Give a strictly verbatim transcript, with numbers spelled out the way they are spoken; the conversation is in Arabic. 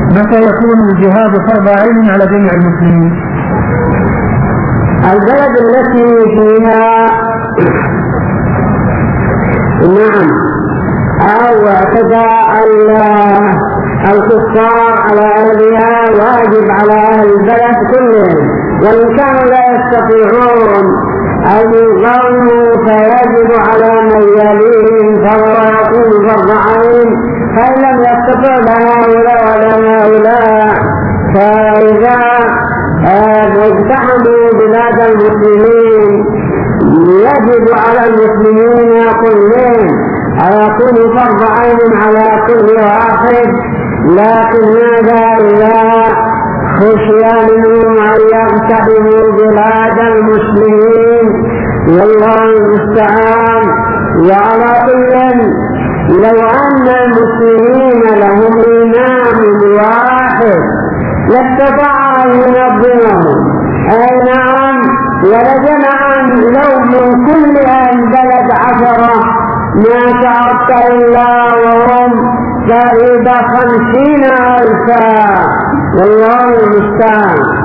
متى يكون الجهاد فرض عين على جميع المسلمين؟ البلد التي فيها نعم أو اعتدى الكفار على أهلها واجب على أهل البلد كلهم، وإن كانوا لا يستطيعون أن يقوموا فيجب على من يليهم فهو يكون فرض عين، فإن لم يستطع لهؤلاء ولا هؤلاء فإذا اقتحموا بلاد المسلمين يجب على المسلمين كلهم أن يكون فرض عين على كل واحد، لكن ماذا إذا خشي منهم أن يقتحموا بلاد المسلمين؟ والله المستعان. وعلى كل لو أن المسلمين لهم إمام واحد لاستطاع أن ينظمهم، أي نعم ولجمع لو من كل أهل بلد عشرة ما تعرف إلا وهم تقريبا خمسين ألفا، والله المستعان.